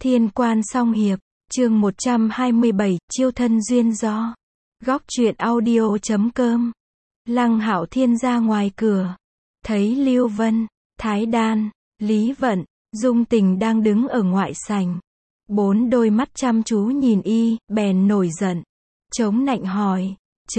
Thiên Quan Song Hiệp, chương 127, chiêu thân duyên do. Góc truyện audio.com. Lăng Hạo Thiên ra ngoài cửa. Thấy Lưu Vân, Thái Đan, Lý Vận, Dung Tình đang đứng ở ngoại sảnh. Bốn đôi mắt chăm chú nhìn y, bèn nổi giận. Chống nạnh hỏi,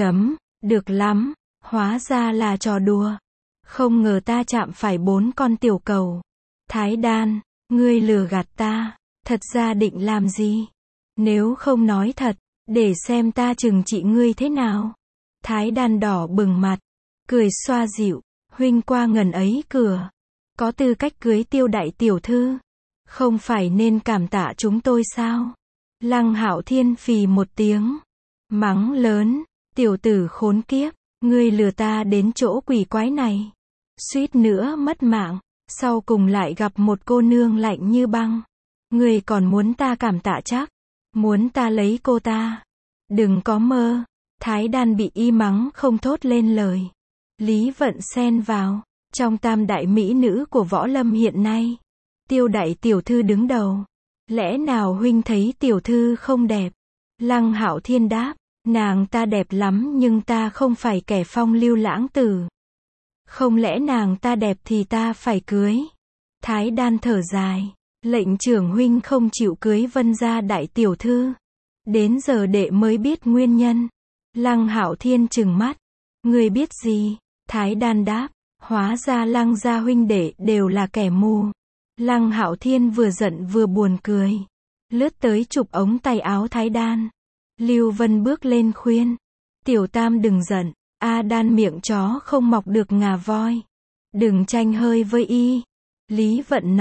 được lắm, hóa ra là trò đùa. Không ngờ ta chạm phải 4 con tiểu cầu. Thái Đan, ngươi lừa gạt ta, thật ra định làm gì? Nếu không nói thật, để xem ta trừng trị ngươi thế nào. Thái Đan đỏ bừng mặt, cười xoa dịu, huynh qua ngần ấy cửa, có tư cách cưới Tiêu đại tiểu thư, không phải nên cảm tạ chúng tôi sao? Lăng Hạo Thiên phì một tiếng, mắng lớn, tiểu tử khốn kiếp, ngươi lừa ta đến chỗ quỷ quái này, suýt nữa mất mạng, sau cùng lại gặp một cô nương lạnh như băng. Ngươi còn muốn ta cảm tạ chắc? Muốn ta lấy cô ta? Đừng có mơ. Thái Đan bị y mắng không thốt lên lời. Lý Vận xen vào, trong tam đại mỹ nữ của võ lâm hiện nay, Tiêu đại tiểu thư đứng đầu. Lẽ nào huynh thấy tiểu thư không đẹp? Lăng Hạo Thiên đáp, nàng ta đẹp lắm nhưng ta không phải kẻ phong lưu lãng tử. Không lẽ nàng ta đẹp thì ta phải cưới? Thái Đan thở dài, lệnh trưởng huynh không chịu cưới Vân gia đại tiểu thư. Đến giờ đệ mới biết nguyên nhân. Lăng Hạo Thiên trừng mắt, ngươi biết gì? Thái Đan đáp, hóa ra Lăng gia huynh đệ đều là kẻ mù. Lăng Hạo Thiên vừa giận vừa buồn cười, lướt tới chụp ống tay áo Thái Đan. Lưu Vân bước lên khuyên, tiểu tam đừng giận, A Đan miệng chó không mọc được ngà voi, đừng tranh hơi với y. Lý Vận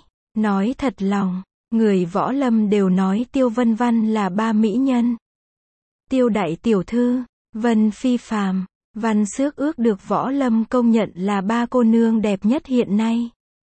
nói thật lòng, người võ lâm đều nói Tiêu Vân Văn là ba mỹ nhân. Tiêu đại tiểu thư, Vân phi phàm, Văn xước ước được võ lâm công nhận là ba cô nương đẹp nhất hiện nay.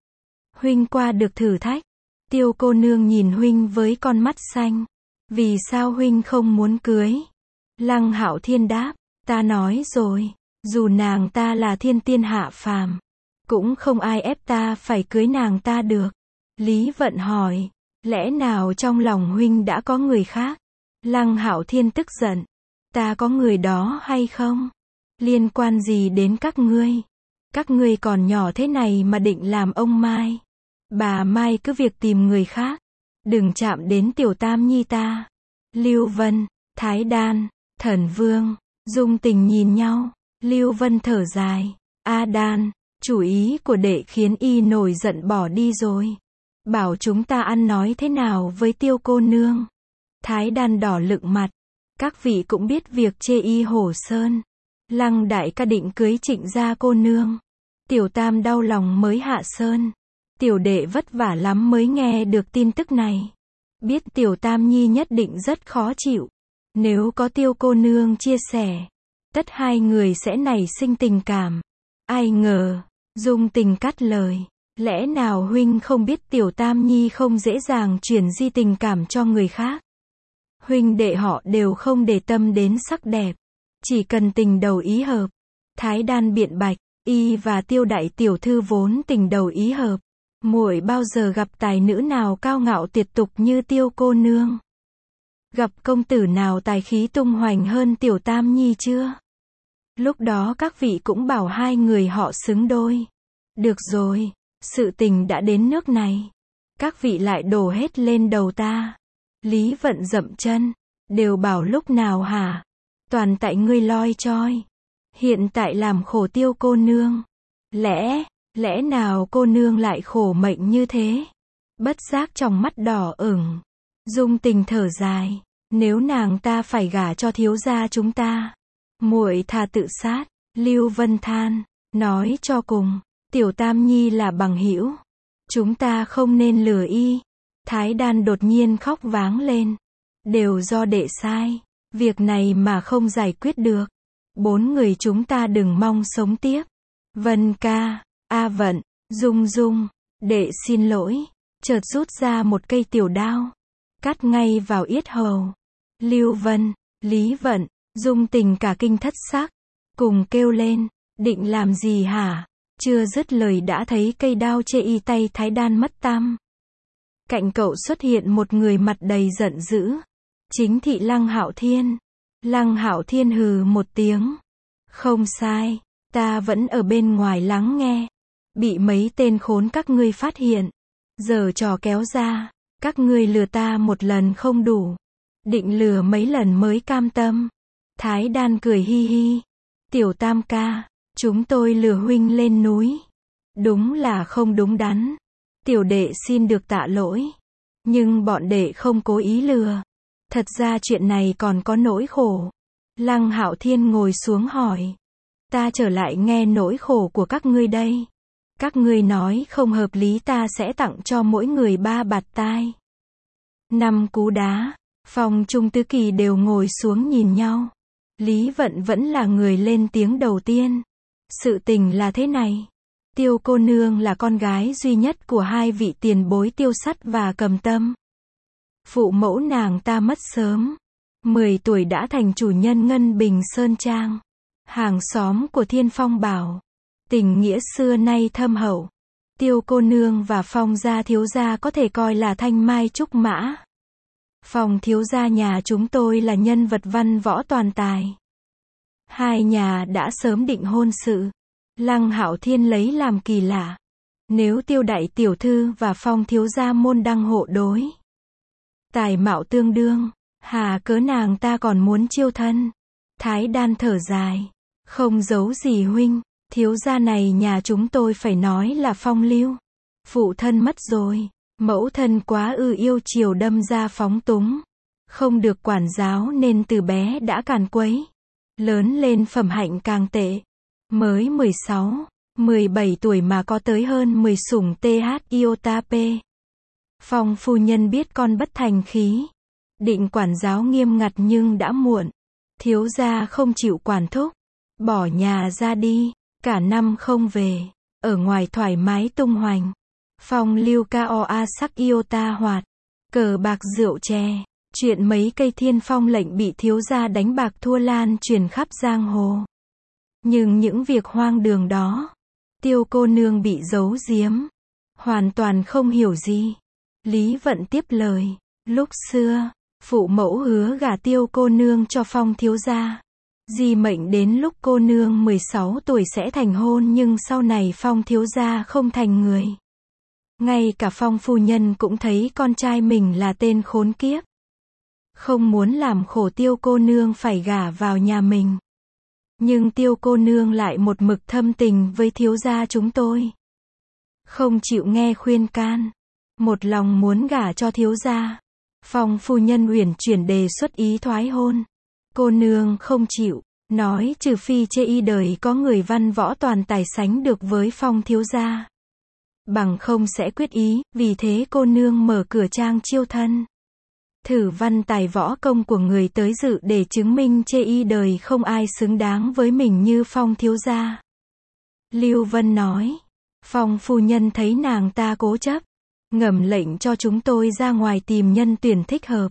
Huynh qua được thử thách. Tiêu cô nương nhìn huynh với con mắt xanh. Vì sao huynh không muốn cưới? Lăng Hạo Thiên đáp, ta nói rồi, dù nàng ta là thiên tiên hạ phàm, cũng không ai ép ta phải cưới nàng ta được. Lý Vận hỏi, lẽ nào trong lòng huynh đã có người khác? Lăng Hạo Thiên tức giận, ta có người đó hay không? Liên quan gì đến các ngươi? Các ngươi còn nhỏ thế này mà định làm ông Mai. Bà Mai cứ việc tìm người khác, đừng chạm đến tiểu tam nhi ta. Lưu Vân, Thái Đan, Thần Vương, Dung Tình nhìn nhau. Lưu Vân thở dài, A Đan, chủ ý của đệ khiến y nổi giận bỏ đi rồi. Bảo chúng ta ăn nói thế nào với Tiêu cô nương? Thái Đan đỏ lựng mặt, các vị cũng biết việc chê y hổ sơn. Lăng đại ca định cưới Trịnh gia cô nương. Tiểu tam đau lòng mới hạ sơn. Tiểu đệ vất vả lắm mới nghe được tin tức này. Biết tiểu tam nhi nhất định rất khó chịu. Nếu có Tiêu cô nương chia sẻ, tất hai người sẽ nảy sinh tình cảm. Ai ngờ, Dung Tình cắt lời, lẽ nào huynh không biết tiểu tam nhi không dễ dàng chuyển di tình cảm cho người khác? Huynh đệ họ đều không để tâm đến sắc đẹp, chỉ cần tình đầu ý hợp. Thái Đan biện bạch, y và Tiêu đại tiểu thư vốn tình đầu ý hợp. Muội bao giờ gặp tài nữ nào cao ngạo tuyệt tục như Tiêu cô nương? Gặp công tử nào tài khí tung hoành hơn tiểu tam nhi chưa? Lúc đó các vị cũng bảo hai người họ xứng đôi. Được rồi, sự tình đã đến nước này, các vị lại đổ hết lên đầu ta. Lý Vận dậm chân, đều bảo lúc nào hả? Toàn tại ngươi loi choi. Hiện tại làm khổ Tiêu cô nương. Lẽ nào cô nương lại khổ mệnh như thế? Bất giác trong mắt đỏ ửng. Dung Tình thở dài, nếu nàng ta phải gả cho thiếu gia chúng ta, muội thà tự sát. Lưu Vân than, nói cho cùng, tiểu tam nhi là bằng hữu, chúng ta không nên lừa y. Thái Đan đột nhiên khóc váng lên, đều do đệ sai, việc này mà không giải quyết được, 4 người chúng ta đừng mong sống tiếp. Vân ca, A Vận, Dung Dung, đệ xin lỗi. Chợt rút ra một cây tiểu đao, cắt ngay vào yết hầu. Lưu Vân, Lý Vận, Dung Tình cả kinh thất sắc, cùng kêu lên, định làm gì hả? Chưa dứt lời đã thấy cây đao chê y tay Thái Đan mất tăm. Cạnh cậu xuất hiện một người mặt đầy giận dữ. Chính thị Lăng Hạo Thiên. Lăng Hạo Thiên hừ một tiếng. Không sai, ta vẫn ở bên ngoài lắng nghe. Bị mấy tên khốn các ngươi phát hiện. Giờ trò kéo ra, các ngươi lừa ta một lần không đủ. Định lừa mấy lần mới cam tâm. Thái Đan cười hi hi. Tiểu Tam ca, chúng tôi lừa huynh lên núi. Đúng là không đúng đắn. Tiểu đệ xin được tạ lỗi. Nhưng bọn đệ không cố ý lừa. Thật ra chuyện này còn có nỗi khổ. Lăng Hạo Thiên ngồi xuống hỏi. Ta trở lại nghe nỗi khổ của các ngươi đây. Các ngươi nói không hợp lý ta sẽ tặng cho mỗi người 3 bạt tai. 5 cú đá. Phong Trung Tứ Kỳ đều ngồi xuống nhìn nhau. Lý Vận vẫn là người lên tiếng đầu tiên. Sự tình là thế này. Tiêu cô nương là con gái duy nhất của 2 vị tiền bối Tiêu Sắt và Cầm Tâm. Phụ mẫu nàng ta mất sớm. 10 tuổi đã thành chủ nhân Ngân Bình Sơn Trang. Hàng xóm của Thiên Phong bảo. Tình nghĩa xưa nay thâm hậu. Tiêu cô nương và Phong gia thiếu gia có thể coi là thanh mai trúc mã. Phong thiếu gia nhà chúng tôi là nhân vật văn võ toàn tài. 2 nhà đã sớm định hôn sự. Lăng Hạo Thiên lấy làm kỳ lạ. Nếu Tiêu đại tiểu thư và Phong thiếu gia môn đăng hộ đối. Tài mạo tương đương. Hà cớ nàng ta còn muốn chiêu thân. Thái Đan thở dài. Không giấu gì huynh. Thiếu gia này nhà chúng tôi phải nói là phong lưu. Phụ thân mất rồi. Mẫu thân quá yêu chiều đâm ra phóng túng. Không được quản giáo nên từ bé đã càn quấy. Lớn lên phẩm hạnh càng tệ. Mới 16, 17 tuổi mà có tới hơn 10 sủng TH iota P. Phong phu nhân biết con bất thành khí. Định quản giáo nghiêm ngặt nhưng đã muộn. Thiếu gia không chịu quản thúc. Bỏ nhà ra đi. Cả năm không về. Ở ngoài thoải mái tung hoành. Phong lưu KOA sắc iota hoạt. Cờ bạc rượu chè. Chuyện mấy cây Thiên Phong lệnh bị thiếu gia đánh bạc thua lan truyền khắp giang hồ. Nhưng những việc hoang đường đó. Tiêu cô nương bị giấu giếm. Hoàn toàn không hiểu gì. Lý Vận tiếp lời. Lúc xưa, phụ mẫu hứa gả Tiêu cô nương cho Phong thiếu gia. Di mệnh đến lúc cô nương 16 tuổi sẽ thành hôn nhưng sau này Phong thiếu gia không thành người. Ngay cả Phong phu nhân cũng thấy con trai mình là tên khốn kiếp. Không muốn làm khổ Tiêu cô nương phải gả vào nhà mình. Nhưng Tiêu cô nương lại một mực thâm tình với thiếu gia chúng tôi. Không chịu nghe khuyên can. Một lòng muốn gả cho thiếu gia. Phong phu nhân uyển chuyển đề xuất ý thoái hôn. Cô nương không chịu, nói trừ phi chê y đời có người văn võ toàn tài sánh được với Phong thiếu gia. Bằng không sẽ quyết ý, vì thế cô nương mở cửa trang chiêu thân. Thử văn tài võ công của người tới dự để chứng minh chê y đời không ai xứng đáng với mình như Phong thiếu gia. Lưu Vân nói. Phong phu nhân thấy nàng ta cố chấp. Ngầm lệnh cho chúng tôi ra ngoài tìm nhân tuyển thích hợp.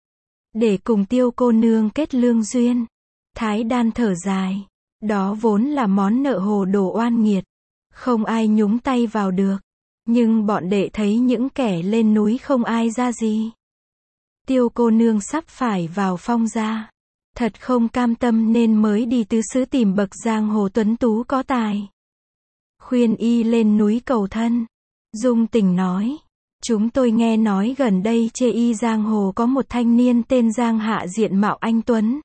Để cùng Tiêu cô nương kết lương duyên. Thái Đan thở dài. Đó vốn là món nợ hồ đồ oan nghiệt. Không ai nhúng tay vào được. Nhưng bọn đệ thấy những kẻ lên núi không ai ra gì. Tiêu cô nương sắp phải vào Phong gia. Thật không cam tâm nên mới đi tứ xứ tìm bậc giang hồ tuấn tú có tài. Khuyên y lên núi cầu thân. Dung Tình nói. Chúng tôi nghe nói gần đây chê y giang hồ có một thanh niên tên Giang Hạ diện mạo anh tuấn.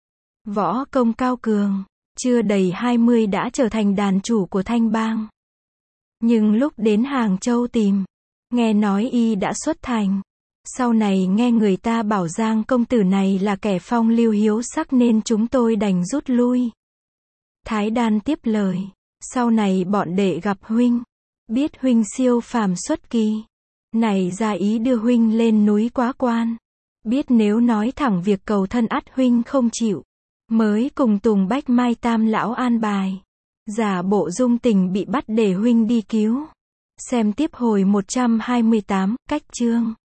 Võ công cao cường. Chưa đầy 20 đã trở thành đàn chủ của Thanh Bang. Nhưng lúc đến Hàng Châu tìm. Nghe nói y đã xuất thành. Sau này nghe người ta bảo Giang công tử này là kẻ phong lưu hiếu sắc nên chúng tôi đành rút lui. Thái Đan tiếp lời. Sau này bọn đệ gặp huynh. Biết huynh siêu phàm xuất kỳ. Này ra ý đưa huynh lên núi quá quan. Biết nếu nói thẳng việc cầu thân ắt huynh không chịu. Mới cùng Tùng Bách Mai Tam lão an bài. Giả bộ Dung Tình bị bắt để huynh đi cứu. Xem tiếp hồi 128, cách chương.